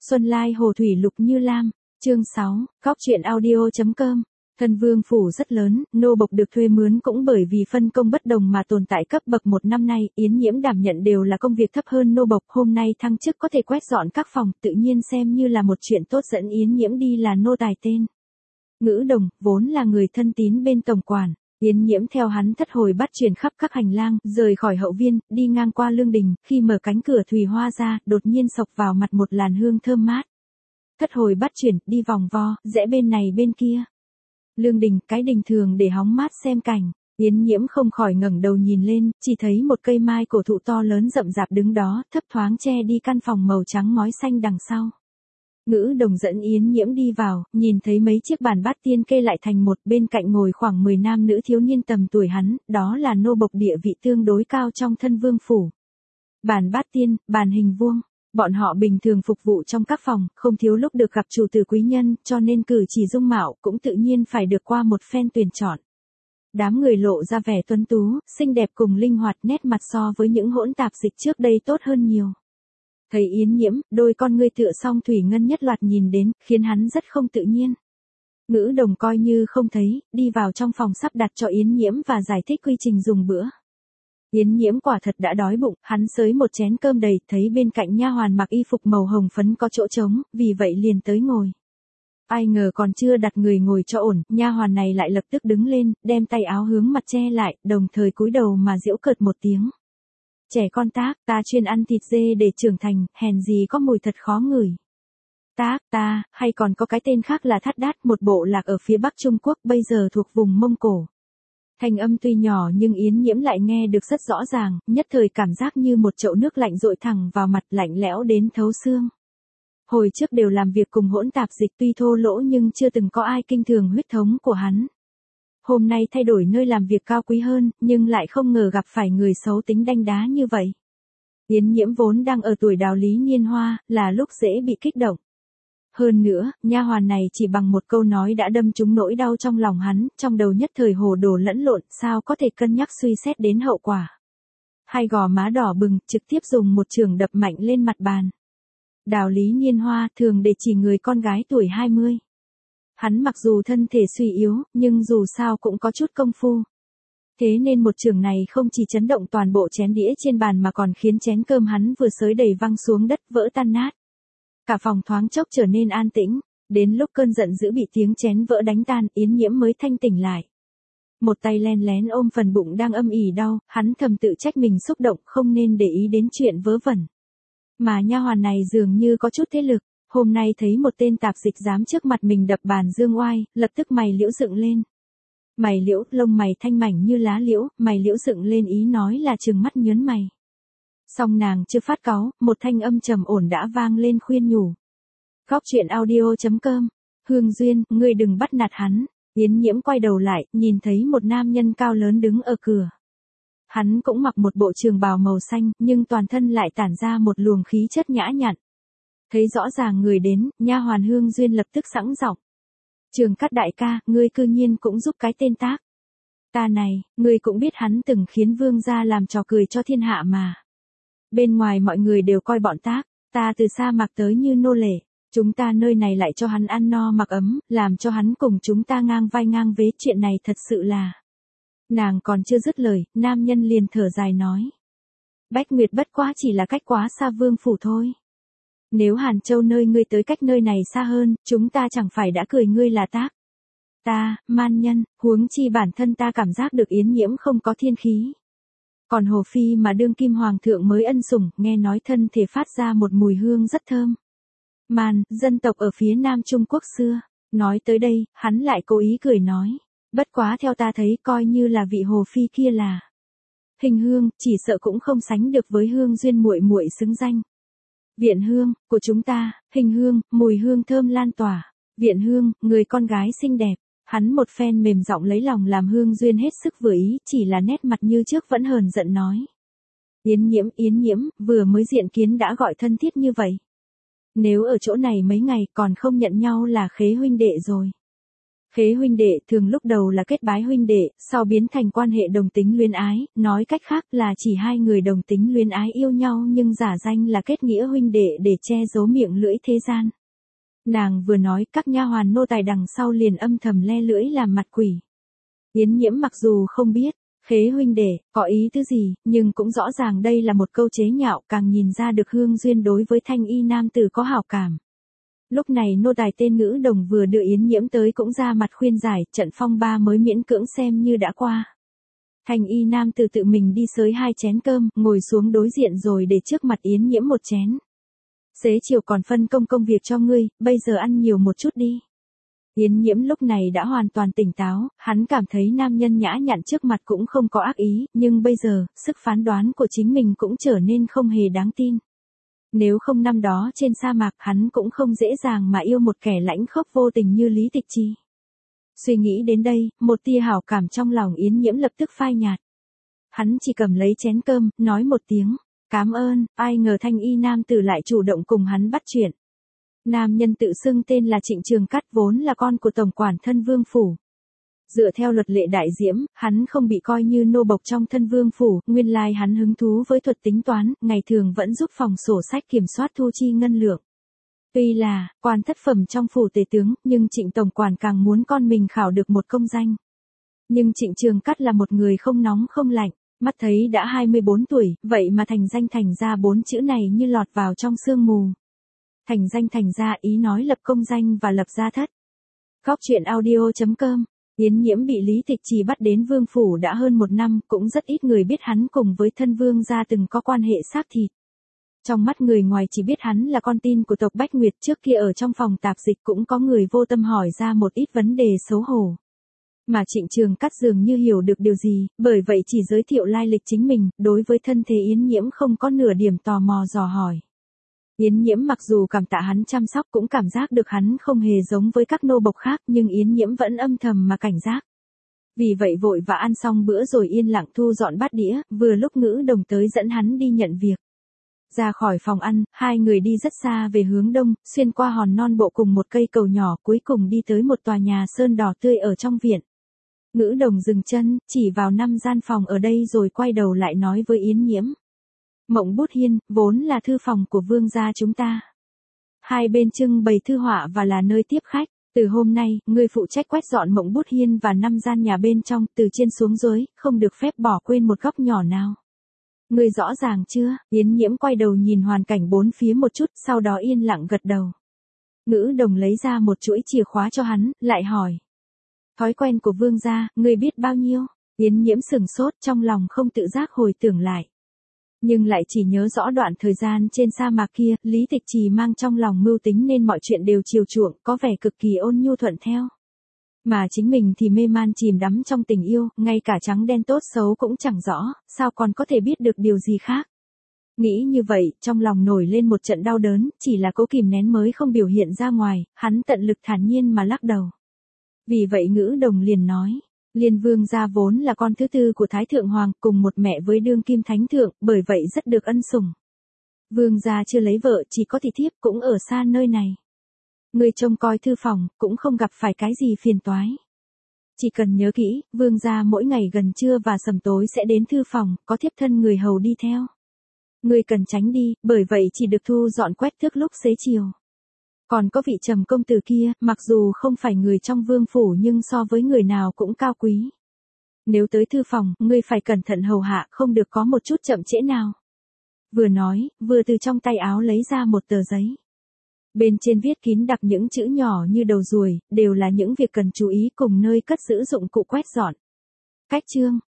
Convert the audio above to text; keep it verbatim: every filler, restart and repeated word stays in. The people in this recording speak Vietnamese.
Xuân Lai Hồ Thủy Lục Như Lam, chương sáu, góc truyện audio.com. Thân vương phủ rất lớn, nô bộc được thuê mướn cũng bởi vì phân công bất đồng mà tồn tại cấp bậc một năm nay, Yến Nhiễm đảm nhận đều là công việc thấp hơn nô bộc, hôm nay thăng chức có thể quét dọn các phòng, tự nhiên xem như là một chuyện tốt dẫn Yến Nhiễm đi là nô tài tên. Ngữ Đồng, vốn là người thân tín bên tổng quản, Yến Nhiễm theo hắn thất hồi bắt chuyển khắp các hành lang, rời khỏi hậu viên, đi ngang qua lương đình, khi mở cánh cửa thủy hoa ra, đột nhiên sộc vào mặt một làn hương thơm mát. Thất hồi bắt chuyển, đi vòng vo, rẽ bên này bên kia. Lương đình, cái đình thường để hóng mát xem cảnh, Yến Nhiễm không khỏi ngẩng đầu nhìn lên, chỉ thấy một cây mai cổ thụ to lớn rậm rạp đứng đó, thấp thoáng che đi căn phòng màu trắng ngói xanh đằng sau. Ngữ Đồng dẫn Yến Nhiễm đi vào, nhìn thấy mấy chiếc bàn bát tiên kê lại thành một, bên cạnh ngồi khoảng mười nam nữ thiếu niên tầm tuổi hắn, đó là nô bộc địa vị tương đối cao trong thân vương phủ. Bàn bát tiên, bàn hình vuông, bọn họ bình thường phục vụ trong các phòng, không thiếu lúc được gặp chủ tử quý nhân, cho nên cử chỉ dung mạo cũng tự nhiên phải được qua một phen tuyển chọn. Đám người lộ ra vẻ tuấn tú, xinh đẹp cùng linh hoạt, nét mặt so với những hỗn tạp dịch trước đây tốt hơn nhiều. Thấy Yến Nhiễm, đôi con ngươi tựa song thủy ngân nhất loạt nhìn đến, khiến hắn rất không tự nhiên. Ngữ Đồng coi như không thấy, đi vào trong phòng sắp đặt cho Yến Nhiễm và giải thích quy trình dùng bữa. Yến Nhiễm quả thật đã đói bụng, hắn xới một chén cơm đầy, thấy bên cạnh nha hoàn mặc y phục màu hồng phấn có chỗ trống, vì vậy liền tới ngồi. Ai ngờ còn chưa đặt người ngồi cho ổn, nha hoàn này lại lập tức đứng lên, đem tay áo hướng mặt che lại, đồng thời cúi đầu mà giễu cợt một tiếng. Trẻ con Tác, ta chuyên ăn thịt dê để trưởng thành, hèn gì có mùi thật khó ngửi. Tác, ta, hay còn có cái tên khác là Thát Đát, một bộ lạc ở phía Bắc Trung Quốc, bây giờ thuộc vùng Mông Cổ. Thanh âm tuy nhỏ nhưng Yến Nhiễm lại nghe được rất rõ ràng, nhất thời cảm giác như một chậu nước lạnh dội thẳng vào mặt, lạnh lẽo đến thấu xương. Hồi trước đều làm việc cùng hỗn tạp dịch, tuy thô lỗ nhưng chưa từng có ai kinh thường huyết thống của hắn. Hôm nay thay đổi nơi làm việc cao quý hơn, nhưng lại không ngờ gặp phải người xấu tính đanh đá như vậy. Yến Nhiễm vốn đang ở tuổi đào lý niên hoa, là lúc dễ bị kích động. Hơn nữa, nha hoàn này chỉ bằng một câu nói đã đâm trúng nỗi đau trong lòng hắn, trong đầu nhất thời hồ đồ lẫn lộn, sao có thể cân nhắc suy xét đến hậu quả. Hai gò má đỏ bừng, trực tiếp dùng một chưởng đập mạnh lên mặt bàn. Đào lý niên hoa thường để chỉ người con gái tuổi hai mươi. Hắn mặc dù thân thể suy yếu, nhưng dù sao cũng có chút công phu. Thế nên một chưởng này không chỉ chấn động toàn bộ chén đĩa trên bàn mà còn khiến chén cơm hắn vừa xới đầy văng xuống đất vỡ tan nát. Cả phòng thoáng chốc trở nên an tĩnh, đến lúc cơn giận dữ bị tiếng chén vỡ đánh tan, Yến Nhiễm mới thanh tỉnh lại. Một tay len lén ôm phần bụng đang âm ỉ đau, hắn thầm tự trách mình xúc động không nên để ý đến chuyện vớ vẩn. Mà nha hoàn này dường như có chút thế lực, hôm nay thấy một tên tạp dịch dám trước mặt mình đập bàn dương oai, lập tức mày liễu dựng lên. Mày liễu, lông mày thanh mảnh như lá liễu, mày liễu dựng lên ý nói là trừng mắt nhớn mày. Song nàng chưa phát cáu, một thanh âm trầm ổn đã vang lên khuyên nhủ. Góc truyện audio.com, Hương Duyên, ngươi đừng bắt nạt hắn. Yến Nhiễm quay đầu lại, nhìn thấy một nam nhân cao lớn đứng ở cửa. Hắn cũng mặc một bộ trường bào màu xanh, nhưng toàn thân lại tản ra một luồng khí chất nhã nhặn. Thấy rõ ràng người đến, nha hoàn Hương Duyên lập tức sẵn giọng. Trường Cát đại ca, ngươi cư nhiên cũng giúp cái tên Tác. Ta này, ngươi cũng biết hắn từng khiến vương gia làm trò cười cho thiên hạ mà. Bên ngoài mọi người đều coi bọn Tác, ta từ xa mặc tới như nô lệ, chúng ta nơi này lại cho hắn ăn no mặc ấm, làm cho hắn cùng chúng ta ngang vai ngang vế, chuyện này thật sự là. Nàng còn chưa dứt lời, nam nhân liền thở dài nói. Bách Nguyệt bất quá chỉ là cách quá xa vương phủ thôi. Nếu Hàn Châu nơi ngươi tới cách nơi này xa hơn, chúng ta chẳng phải đã cười ngươi là Tác. Ta, man nhân, huống chi bản thân ta cảm giác được Yến Nhiễm không có thiên khí. Còn Hồ Phi mà đương kim hoàng thượng mới ân sủng, nghe nói thân thể phát ra một mùi hương rất thơm. Man, dân tộc ở phía Nam Trung Quốc xưa. Nói tới đây, hắn lại cố ý cười nói. Bất quá theo ta thấy coi như là vị Hồ Phi kia là. Hình hương, chỉ sợ cũng không sánh được với Hương Duyên muội muội xứng danh. Viện hương, của chúng ta, hình hương, mùi hương thơm lan tỏa. Viện hương, người con gái xinh đẹp. Hắn một phen mềm giọng lấy lòng làm Hương Duyên hết sức vừa ý, chỉ là nét mặt như trước vẫn hờn giận nói. Yến Nhiễm, Yến Nhiễm, vừa mới diện kiến đã gọi thân thiết như vậy. Nếu ở chỗ này mấy ngày còn không nhận nhau là khế huynh đệ rồi. Khế huynh đệ thường lúc đầu là kết bái huynh đệ, sau biến thành quan hệ đồng tính luyến ái, nói cách khác là chỉ hai người đồng tính luyến ái yêu nhau nhưng giả danh là kết nghĩa huynh đệ để che giấu miệng lưỡi thế gian. Nàng vừa nói, các nha hoàn nô tài đằng sau liền âm thầm le lưỡi làm mặt quỷ. Yến Nhiễm mặc dù không biết, Khế huynh đệ có ý tứ gì, nhưng cũng rõ ràng đây là một câu chế nhạo, càng nhìn ra được Hương Duyên đối với thanh y nam tử có hảo cảm. Lúc này nô tài tên Ngữ Đồng vừa đưa Yến Nhiễm tới cũng ra mặt khuyên giải, trận phong ba mới miễn cưỡng xem như đã qua. Thanh y nam tử tự mình đi xới hai chén cơm, ngồi xuống đối diện rồi để trước mặt Yến Nhiễm một chén. Xế chiều còn phân công công việc cho ngươi, bây giờ ăn nhiều một chút đi. Yến Nhiễm lúc này đã hoàn toàn tỉnh táo, hắn cảm thấy nam nhân nhã nhặn trước mặt cũng không có ác ý, nhưng bây giờ, sức phán đoán của chính mình cũng trở nên không hề đáng tin. Nếu không năm đó trên sa mạc hắn cũng không dễ dàng mà yêu một kẻ lãnh khốc vô tình như Lý Tịch Chi. Suy nghĩ đến đây, một tia hảo cảm trong lòng Yến Nhiễm lập tức phai nhạt. Hắn chỉ cầm lấy chén cơm, nói một tiếng, cảm ơn, ai ngờ thanh y nam tử lại chủ động cùng hắn bắt chuyện. Nam nhân tự xưng tên là Trịnh Trường Cát vốn là con của tổng quản thân vương phủ. Dựa theo luật lệ đại diễm, hắn không bị coi như nô bộc trong thân vương phủ, nguyên lai hắn hứng thú với thuật tính toán, ngày thường vẫn giúp phòng sổ sách kiểm soát thu chi ngân lượng. Tuy là, quan thất phẩm trong phủ tể tướng, nhưng Trịnh tổng quản càng muốn con mình khảo được một công danh. Nhưng Trịnh Trường Cát là một người không nóng không lạnh, mắt thấy đã hai mươi bốn tuổi, vậy mà thành danh thành ra bốn chữ này như lọt vào trong sương mù. Thành danh thành ra ý nói lập công danh và lập gia thất. Góc truyện audio chấm com. Yến Nhiễm bị Lý Tịch Trì bắt đến vương phủ đã hơn một năm, cũng rất ít người biết hắn cùng với thân vương gia từng có quan hệ xác thịt. Trong mắt người ngoài chỉ biết hắn là con tin của tộc Bách Nguyệt, trước kia ở trong phòng tạp dịch cũng có người vô tâm hỏi ra một ít vấn đề xấu hổ. Mà Trịnh Trường Cát dường như hiểu được điều gì, bởi vậy chỉ giới thiệu lai lịch chính mình, đối với thân thế Yến Nhiễm không có nửa điểm tò mò dò hỏi. Yến Nhiễm mặc dù cảm tạ hắn chăm sóc cũng cảm giác được hắn không hề giống với các nô bộc khác, nhưng Yến Nhiễm vẫn âm thầm mà cảnh giác. Vì vậy vội và ăn xong bữa rồi yên lặng thu dọn bát đĩa, vừa lúc Ngữ Đồng tới dẫn hắn đi nhận việc. Ra khỏi phòng ăn, hai người đi rất xa về hướng đông, xuyên qua hòn non bộ cùng một cây cầu nhỏ, cuối cùng đi tới một tòa nhà sơn đỏ tươi ở trong viện. Ngữ Đồng dừng chân, chỉ vào năm gian phòng ở đây rồi quay đầu lại nói với Yến Nhiễm. Mộng Bút Hiên, vốn là thư phòng của vương gia chúng ta. Hai bên trưng bày thư họa và là nơi tiếp khách. Từ hôm nay, ngươi phụ trách quét dọn Mộng Bút Hiên và năm gian nhà bên trong, từ trên xuống dưới, không được phép bỏ quên một góc nhỏ nào. Ngươi rõ ràng chưa? Yến Nhiễm quay đầu nhìn hoàn cảnh bốn phía một chút, sau đó yên lặng gật đầu. Ngữ Đồng lấy ra một chuỗi chìa khóa cho hắn, lại hỏi. Thói quen của vương gia, ngươi biết bao nhiêu? Yến Nhiễm sừng sốt, trong lòng không tự giác hồi tưởng lại. Nhưng lại chỉ nhớ rõ đoạn thời gian trên sa mạc kia, Lý Tịch Trì mang trong lòng mưu tính nên mọi chuyện đều chiều chuộng, có vẻ cực kỳ ôn nhu thuận theo. Mà chính mình thì mê man chìm đắm trong tình yêu, ngay cả trắng đen tốt xấu cũng chẳng rõ, sao còn có thể biết được điều gì khác. Nghĩ như vậy, trong lòng nổi lên một trận đau đớn, chỉ là cố kìm nén mới không biểu hiện ra ngoài, hắn tận lực thản nhiên mà lắc đầu. Vì vậy Ngữ Đồng liền nói. Liên vương gia vốn là con thứ tư của Thái Thượng Hoàng, cùng một mẹ với đương kim thánh thượng, bởi vậy rất được ân sủng. Vương gia chưa lấy vợ, chỉ có thị thiếp cũng ở xa nơi này. Người trông coi thư phòng, cũng không gặp phải cái gì phiền toái. Chỉ cần nhớ kỹ, vương gia mỗi ngày gần trưa và sầm tối sẽ đến thư phòng, có thiếp thân người hầu đi theo. Người cần tránh đi, bởi vậy chỉ được thu dọn quét thước lúc xế chiều. Còn có vị Trầm công tử kia, mặc dù không phải người trong vương phủ nhưng so với người nào cũng cao quý. Nếu tới thư phòng, ngươi phải cẩn thận hầu hạ, không được có một chút chậm trễ nào. Vừa nói, vừa từ trong tay áo lấy ra một tờ giấy. Bên trên viết kín đặc những chữ nhỏ như đầu ruồi, đều là những việc cần chú ý cùng nơi cất giữ dụng cụ quét dọn. Cách chương,